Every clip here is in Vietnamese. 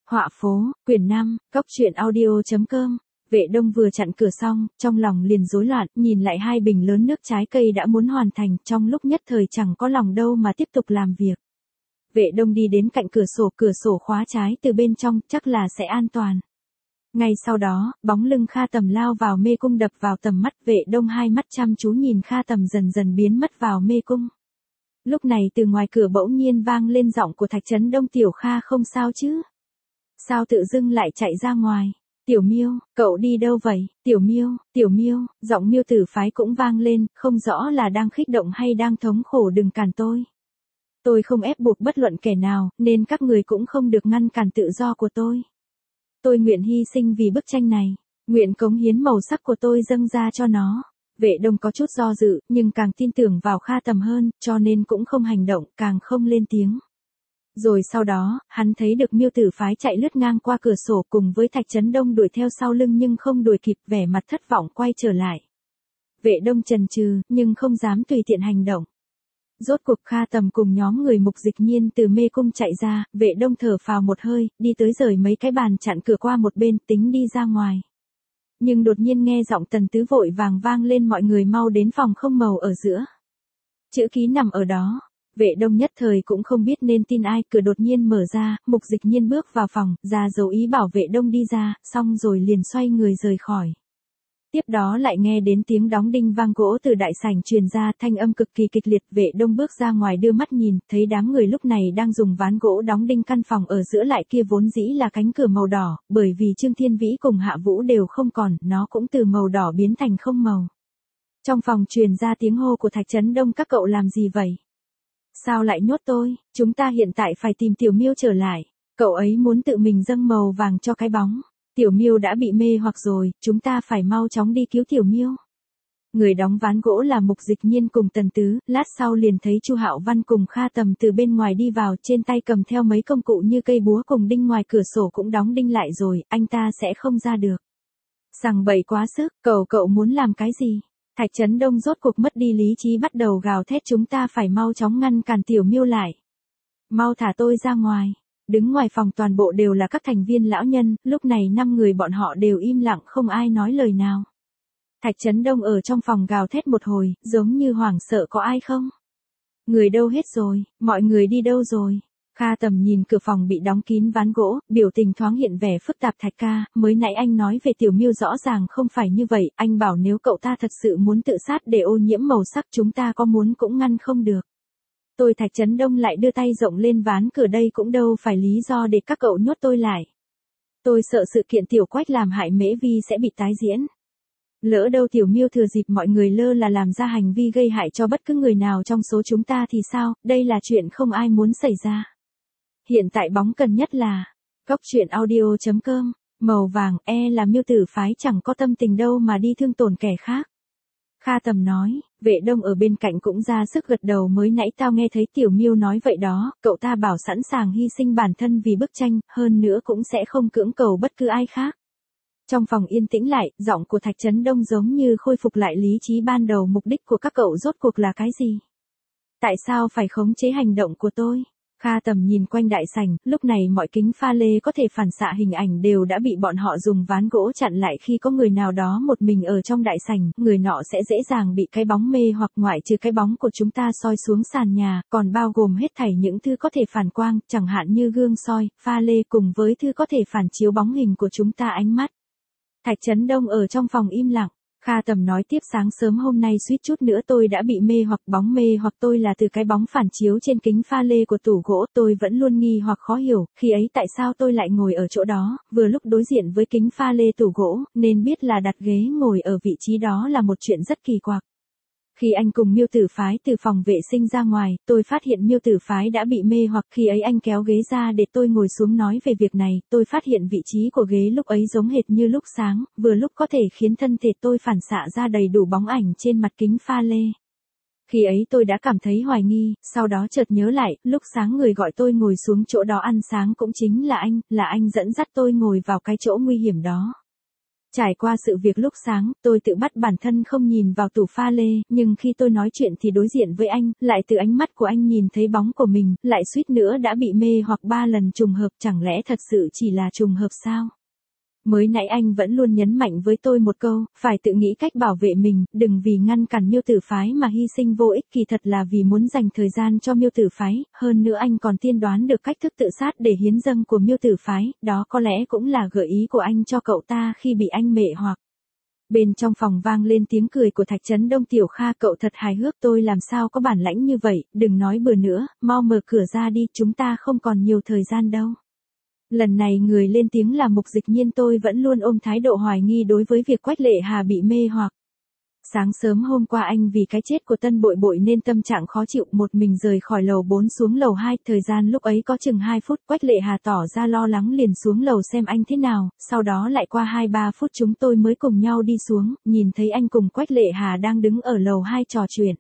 Họa phố, quyển 5, Cóc truyện audio.com. Vệ Đông vừa chặn cửa xong, trong lòng liền rối loạn, nhìn lại hai bình lớn nước trái cây đã muốn hoàn thành, trong lúc nhất thời chẳng có lòng đâu mà tiếp tục làm việc. Vệ Đông đi đến cạnh cửa sổ khóa trái từ bên trong, chắc là sẽ an toàn. Ngay sau đó, bóng lưng Kha Tầm lao vào mê cung đập vào tầm mắt. Vệ Đông hai mắt chăm chú nhìn Kha Tầm dần dần biến mất vào mê cung. Lúc này từ ngoài cửa bỗng nhiên vang lên giọng của Thạch Chấn Đông. Tiểu Kha không sao chứ? Sao tự dưng lại chạy ra ngoài? Tiểu Miêu, cậu đi đâu vậy? Tiểu Miêu, giọng Miêu Tử Phái cũng vang lên, không rõ là đang khích động hay đang thống khổ. Đừng cản tôi. Tôi không ép buộc bất luận kẻ nào, nên các người cũng không được ngăn cản tự do của tôi. Tôi nguyện hy sinh vì bức tranh này, nguyện cống hiến màu sắc của tôi dâng ra cho nó. Vệ Đông có chút do dự, nhưng càng tin tưởng vào Kha Tầm hơn, cho nên cũng không hành động, càng không lên tiếng. Rồi sau đó, hắn thấy được Miêu Tử Phái chạy lướt ngang qua cửa sổ cùng với Thạch Chấn Đông đuổi theo sau lưng nhưng không đuổi kịp, vẻ mặt thất vọng quay trở lại. Vệ Đông chần chừ, nhưng không dám tùy tiện hành động. Rốt cuộc Kha Tầm cùng nhóm người Mục Dịch Nhiên từ mê cung chạy ra, Vệ Đông thở phào một hơi, đi tới rời mấy cái bàn chặn cửa qua một bên, tính đi ra ngoài. Nhưng đột nhiên nghe giọng Tần Tứ vội vàng vang lên, mọi người mau đến phòng không màu ở giữa. Chữ ký nằm ở đó. Vệ Đông nhất thời cũng không biết nên tin ai, cửa đột nhiên mở ra, Mục Dịch Nhiên bước vào phòng, ra dấu ý bảo Vệ Đông đi ra, xong rồi liền xoay người rời khỏi. Tiếp đó lại nghe đến tiếng đóng đinh vang gỗ từ đại sảnh truyền ra, thanh âm cực kỳ kịch liệt. Vệ Đông bước ra ngoài đưa mắt nhìn, thấy đám người lúc này đang dùng ván gỗ đóng đinh căn phòng ở giữa lại kia vốn dĩ là cánh cửa màu đỏ, bởi vì Trương Thiên Vĩ cùng Hạ Vũ đều không còn, nó cũng từ màu đỏ biến thành không màu. Trong phòng truyền ra tiếng hô của Thạch Chấn Đông. Các cậu làm gì vậy? Sao lại nhốt tôi? Chúng ta hiện tại phải tìm Tiểu Miêu trở lại. Cậu ấy muốn tự mình dâng màu vàng cho cái bóng. Tiểu Miêu đã bị mê hoặc rồi, chúng ta phải mau chóng đi cứu Tiểu Miêu. Người đóng ván gỗ là Mục Dịch Nhiên cùng Tần Tứ, lát sau liền thấy Chu Hạo Văn cùng Kha Tầm từ bên ngoài đi vào, trên tay cầm theo mấy công cụ như cây búa cùng đinh, ngoài cửa sổ cũng đóng đinh lại rồi, anh ta sẽ không ra được. Sằng bậy quá sức, cậu muốn làm cái gì? Thạch Chấn Đông rốt cuộc mất đi lý trí bắt đầu gào thét, chúng ta phải mau chóng ngăn cản Tiểu Miêu lại. Mau thả tôi ra ngoài. Đứng ngoài phòng toàn bộ đều là các thành viên lão nhân, lúc này 5 người bọn họ đều im lặng, không ai nói lời nào. Thạch Chấn Đông ở trong phòng gào thét một hồi, giống như hoảng sợ. Có ai không? Người đâu hết rồi, mọi người đi đâu rồi? Kha Tầm nhìn cửa phòng bị đóng kín ván gỗ, biểu tình thoáng hiện vẻ phức tạp. Thạch ca, mới nãy anh nói về Tiểu Miêu rõ ràng không phải như vậy, anh bảo nếu cậu ta thật sự muốn tự sát để ô nhiễm màu sắc, chúng ta có muốn cũng ngăn không được. Tôi Thạch Chấn Đông lại đưa tay rộng lên ván cửa, đây cũng đâu phải lý do để các cậu nhốt tôi lại. Tôi sợ sự kiện Tiểu Quách làm hại Mễ Vi sẽ bị tái diễn. Lỡ đâu Tiểu Miêu thừa dịp mọi người lơ là làm ra hành vi gây hại cho bất cứ người nào trong số chúng ta thì sao, đây là chuyện không ai muốn xảy ra. Hiện tại bóng cần nhất là Cóc truyện audio.com, màu vàng, là Miêu Tử Phái chẳng có tâm tình đâu mà đi thương tổn kẻ khác. Kha Tầm nói. Vệ Đông ở bên cạnh cũng ra sức gật đầu, mới nãy tao nghe thấy Tiểu Miêu nói vậy đó, cậu ta bảo sẵn sàng hy sinh bản thân vì bức tranh, hơn nữa cũng sẽ không cưỡng cầu bất cứ ai khác. Trong phòng yên tĩnh lại, giọng của Thạch Chấn Đông giống như khôi phục lại lý trí ban đầu. Mục đích của các cậu rốt cuộc là cái gì? Tại sao phải khống chế hành động của tôi? Kha Tầm nhìn quanh đại sảnh, lúc này mọi kính pha lê có thể phản xạ hình ảnh đều đã bị bọn họ dùng ván gỗ chặn lại. Khi có người nào đó một mình ở trong đại sảnh, người nọ sẽ dễ dàng bị cái bóng mê hoặc, ngoại trừ cái bóng của chúng ta soi xuống sàn nhà, còn bao gồm hết thảy những thứ có thể phản quang, chẳng hạn như gương soi, pha lê cùng với thứ có thể phản chiếu bóng hình của chúng ta, ánh mắt. Thạch Chấn Đông ở trong phòng im lặng. Kha Tầm nói tiếp, sáng sớm hôm nay suýt chút nữa tôi đã bị mê hoặc, bóng mê hoặc tôi là từ cái bóng phản chiếu trên kính pha lê của tủ gỗ. Tôi vẫn luôn nghi hoặc khó hiểu, khi ấy tại sao tôi lại ngồi ở chỗ đó, vừa lúc đối diện với kính pha lê tủ gỗ, nên biết là đặt ghế ngồi ở vị trí đó là một chuyện rất kỳ quặc. Khi anh cùng Miêu Tử Phái từ phòng vệ sinh ra ngoài, tôi phát hiện Miêu Tử Phái đã bị mê hoặc. Khi ấy anh kéo ghế ra để tôi ngồi xuống nói về việc này, tôi phát hiện vị trí của ghế lúc ấy giống hệt như lúc sáng, vừa lúc có thể khiến thân thể tôi phản xạ ra đầy đủ bóng ảnh trên mặt kính pha lê. Khi ấy tôi đã cảm thấy hoài nghi, sau đó chợt nhớ lại, lúc sáng người gọi tôi ngồi xuống chỗ đó ăn sáng cũng chính là anh dẫn dắt tôi ngồi vào cái chỗ nguy hiểm đó. Trải qua sự việc lúc sáng, tôi tự bắt bản thân không nhìn vào tủ pha lê, nhưng khi tôi nói chuyện thì đối diện với anh, lại từ ánh mắt của anh nhìn thấy bóng của mình, lại suýt nữa đã bị mê hoặc 3 lần trùng hợp, chẳng lẽ thật sự chỉ là trùng hợp sao? Mới nãy anh vẫn luôn nhấn mạnh với tôi một câu, phải tự nghĩ cách bảo vệ mình, đừng vì ngăn cản Miêu Tử Phái mà hy sinh vô ích, kỳ thật là vì muốn dành thời gian cho Miêu Tử Phái, hơn nữa anh còn tiên đoán được cách thức tự sát để hiến dâng của Miêu Tử Phái, đó có lẽ cũng là gợi ý của anh cho cậu ta khi bị anh mệ hoặc. Bên trong phòng vang lên tiếng cười của Thạch Chấn Đông. Tiểu Kha, cậu thật hài hước, tôi làm sao có bản lãnh như vậy, đừng nói bừa nữa, mau mở cửa ra đi, chúng ta không còn nhiều thời gian đâu. Lần này người lên tiếng là Mục Dịch Nhiên. Tôi vẫn luôn ôm thái độ hoài nghi đối với việc Quách Lệ Hà bị mê hoặc. Sáng sớm hôm qua anh vì cái chết của Tân Bội Bội nên tâm trạng khó chịu, một mình rời khỏi lầu 4 xuống lầu 2, thời gian lúc ấy có chừng 2 phút, Quách Lệ Hà tỏ ra lo lắng liền xuống lầu xem anh thế nào, sau đó lại qua 2-3 phút chúng tôi mới cùng nhau đi xuống, nhìn thấy anh cùng Quách Lệ Hà đang đứng ở lầu 2 trò chuyện.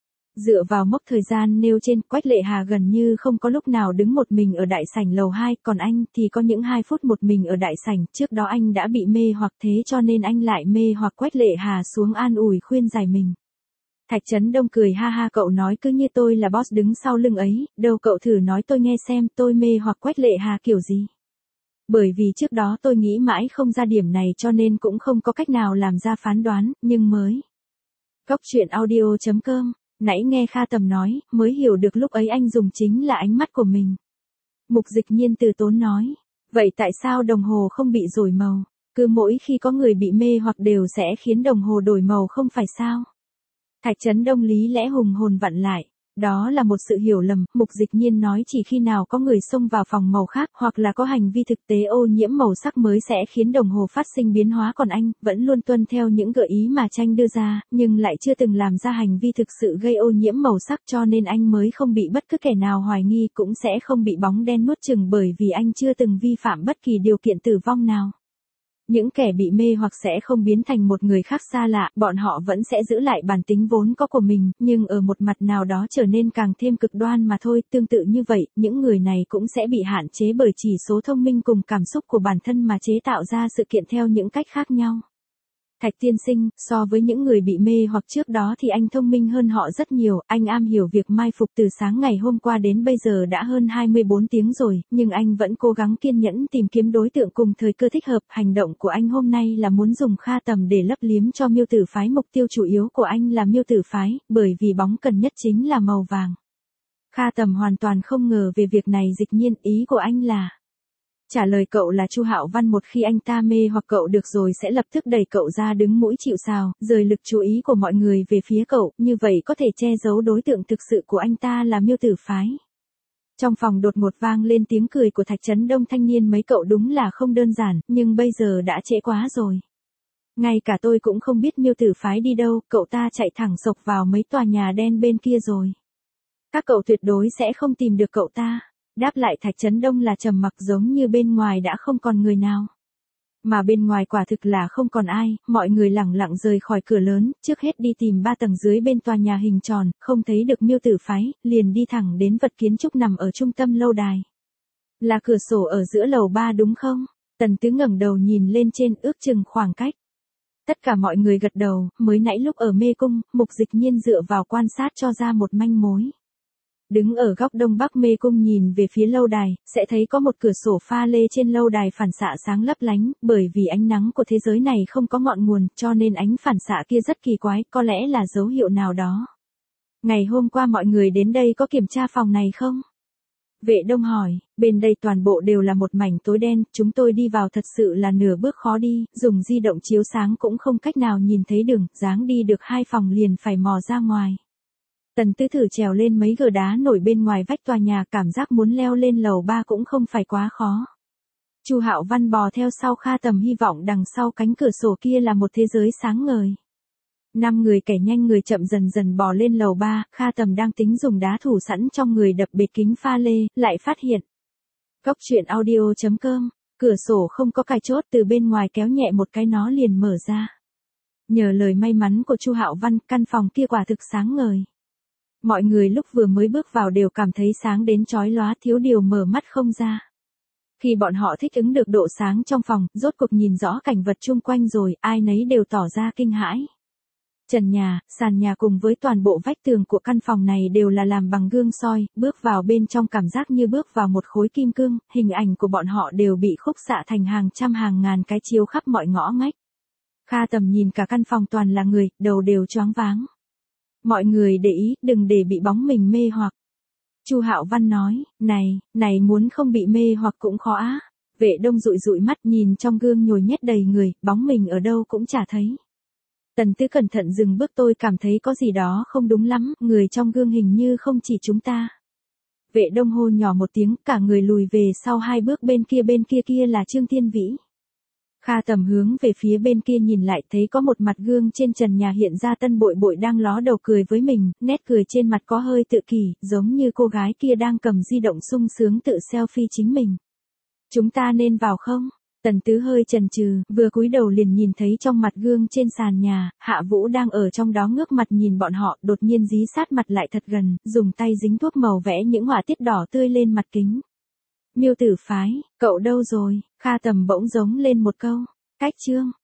Dựa vào mốc thời gian nêu trên, Quách Lệ Hà gần như không có lúc nào đứng một mình ở đại sảnh lầu 2, còn anh thì có những 2 phút một mình ở đại sảnh, trước đó anh đã bị mê hoặc thế cho nên anh lại mê hoặc Quách Lệ Hà xuống an ủi khuyên giải mình. Thạch Chấn Đông cười ha ha, cậu nói cứ như tôi là boss đứng sau lưng ấy, đâu cậu thử nói tôi nghe xem, tôi mê hoặc Quách Lệ Hà kiểu gì. Bởi vì trước đó tôi nghĩ mãi không ra điểm này cho nên cũng không có cách nào làm ra phán đoán, nhưng mới. Góc truyện audio.com. Nãy nghe Kha Tầm nói, mới hiểu được lúc ấy anh dùng chính là ánh mắt của mình. Mục Dịch Nhiên từ tốn nói, vậy tại sao đồng hồ không bị đổi màu? Cứ mỗi khi có người bị mê hoặc đều sẽ khiến đồng hồ đổi màu không phải sao? Thạch Chấn Đông lý lẽ hùng hồn vặn lại. Đó là một sự hiểu lầm, Mục Dịch Nhiên nói chỉ khi nào có người xông vào phòng màu khác hoặc là có hành vi thực tế ô nhiễm màu sắc mới sẽ khiến đồng hồ phát sinh biến hóa, còn anh vẫn luôn tuân theo những gợi ý mà tranh đưa ra, nhưng lại chưa từng làm ra hành vi thực sự gây ô nhiễm màu sắc cho nên anh mới không bị bất cứ kẻ nào hoài nghi, cũng sẽ không bị bóng đen nuốt chửng bởi vì anh chưa từng vi phạm bất kỳ điều kiện tử vong nào. Những kẻ bị mê hoặc sẽ không biến thành một người khác xa lạ, bọn họ vẫn sẽ giữ lại bản tính vốn có của mình, nhưng ở một mặt nào đó trở nên càng thêm cực đoan mà thôi. Tương tự như vậy, những người này cũng sẽ bị hạn chế bởi chỉ số thông minh cùng cảm xúc của bản thân mà chế tạo ra sự kiện theo những cách khác nhau. Thạch tiên sinh, so với những người bị mê hoặc trước đó thì anh thông minh hơn họ rất nhiều, anh am hiểu việc mai phục từ sáng ngày hôm qua đến bây giờ đã hơn 24 tiếng rồi, nhưng anh vẫn cố gắng kiên nhẫn tìm kiếm đối tượng cùng thời cơ thích hợp. Hành động của anh hôm nay là muốn dùng Kha Tầm để lấp liếm cho Miêu Tử Phái, mục tiêu chủ yếu của anh là Miêu Tử Phái, bởi vì bóng cần nhất chính là màu vàng. Kha Tầm hoàn toàn không ngờ về việc này. Dịch Nhiên, ý của anh là... Trả lời cậu là Chu Hạo Văn, một khi anh ta mê hoặc cậu được rồi sẽ lập tức đẩy cậu ra đứng mũi chịu sào, rời lực chú ý của mọi người về phía cậu, như vậy có thể che giấu đối tượng thực sự của anh ta là Miêu Tử Phái. Trong phòng đột ngột vang lên tiếng cười của Thạch Chấn Đông. Thanh niên mấy cậu đúng là không đơn giản, nhưng bây giờ đã trễ quá rồi. Ngay cả tôi cũng không biết Miêu Tử Phái đi đâu, cậu ta chạy thẳng sộc vào mấy tòa nhà đen bên kia rồi. Các cậu tuyệt đối sẽ không tìm được cậu ta. Đáp lại Thạch Chấn Đông là trầm mặc, giống như bên ngoài đã không còn người nào. Mà bên ngoài quả thực là không còn ai, mọi người lẳng lặng rời khỏi cửa lớn, trước hết đi tìm 3 tầng dưới bên tòa nhà hình tròn, không thấy được Miêu Tử Phái, liền đi thẳng đến vật kiến trúc nằm ở trung tâm lâu đài. Là cửa sổ ở giữa lầu 3 đúng không? Tần Tứ ngẩng đầu nhìn lên trên, ước chừng khoảng cách. Tất cả mọi người gật đầu, mới nãy lúc ở mê cung, Mục Dịch Nhiên dựa vào quan sát cho ra một manh mối. Đứng ở góc đông bắc mê cung nhìn về phía lâu đài, sẽ thấy có một cửa sổ pha lê trên lâu đài phản xạ sáng lấp lánh, bởi vì ánh nắng của thế giới này không có ngọn nguồn, cho nên ánh phản xạ kia rất kỳ quái, có lẽ là dấu hiệu nào đó. Ngày hôm qua mọi người đến đây có kiểm tra phòng này không? Vệ Đông hỏi, bên đây toàn bộ đều là một mảnh tối đen, chúng tôi đi vào thật sự là nửa bước khó đi, dùng di động chiếu sáng cũng không cách nào nhìn thấy đường, dáng đi được 2 phòng liền phải mò ra ngoài. Tần Tứ thử trèo lên mấy gờ đá nổi bên ngoài vách tòa nhà, cảm giác muốn leo lên lầu 3 cũng không phải quá khó. Chu Hạo Văn bò theo sau Kha Tầm, hy vọng đằng sau cánh cửa sổ kia là một thế giới sáng ngời. 5 người kẻ nhanh người chậm dần dần bò lên lầu 3, Kha Tầm đang tính dùng đá thủ sẵn trong người đập bệt kính pha lê, lại phát hiện. Góc truyện audio.com, cửa sổ không có cài chốt, từ bên ngoài kéo nhẹ một cái nó liền mở ra. Nhờ lời may mắn của Chu Hạo Văn, căn phòng kia quả thực sáng ngời. Mọi người lúc vừa mới bước vào đều cảm thấy sáng đến chói lóa, thiếu điều mở mắt không ra. Khi bọn họ thích ứng được độ sáng trong phòng, rốt cuộc nhìn rõ cảnh vật chung quanh rồi, ai nấy đều tỏ ra kinh hãi. Trần nhà, sàn nhà cùng với toàn bộ vách tường của căn phòng này đều là làm bằng gương soi, bước vào bên trong cảm giác như bước vào một khối kim cương, hình ảnh của bọn họ đều bị khúc xạ thành hàng trăm hàng ngàn cái chiếu khắp mọi ngõ ngách. Kha Tầm nhìn cả căn phòng toàn là người, đầu đều choáng váng. Mọi người để ý, đừng để bị bóng mình mê hoặc. Chu Hạo Văn nói, này muốn không bị mê hoặc cũng khó á. Vệ Đông dụi dụi mắt nhìn trong gương nhồi nhét đầy người, bóng mình ở đâu cũng chả thấy. Tần Tứ cẩn thận dừng bước, tôi cảm thấy có gì đó không đúng lắm, người trong gương hình như không chỉ chúng ta. Vệ Đông hô nhỏ một tiếng, cả người lùi về sau 2 bước, bên kia là Trương Thiên Vĩ. Kha Tầm hướng về phía bên kia nhìn lại, thấy có một mặt gương trên trần nhà hiện ra Tân Bội Bội đang ló đầu cười với mình, nét cười trên mặt có hơi tự kỷ, giống như cô gái kia đang cầm di động sung sướng tự selfie chính mình. Chúng ta nên vào không? Tần Tứ hơi chần chừ, vừa cúi đầu liền nhìn thấy trong mặt gương trên sàn nhà, Hạ Vũ đang ở trong đó ngước mặt nhìn bọn họ, đột nhiên dí sát mặt lại thật gần, dùng tay dính thuốc màu vẽ những họa tiết đỏ tươi lên mặt kính. Miêu Tử Phái, cậu đâu rồi? Kha Tầm bỗng giống lên một câu. Cách Trương.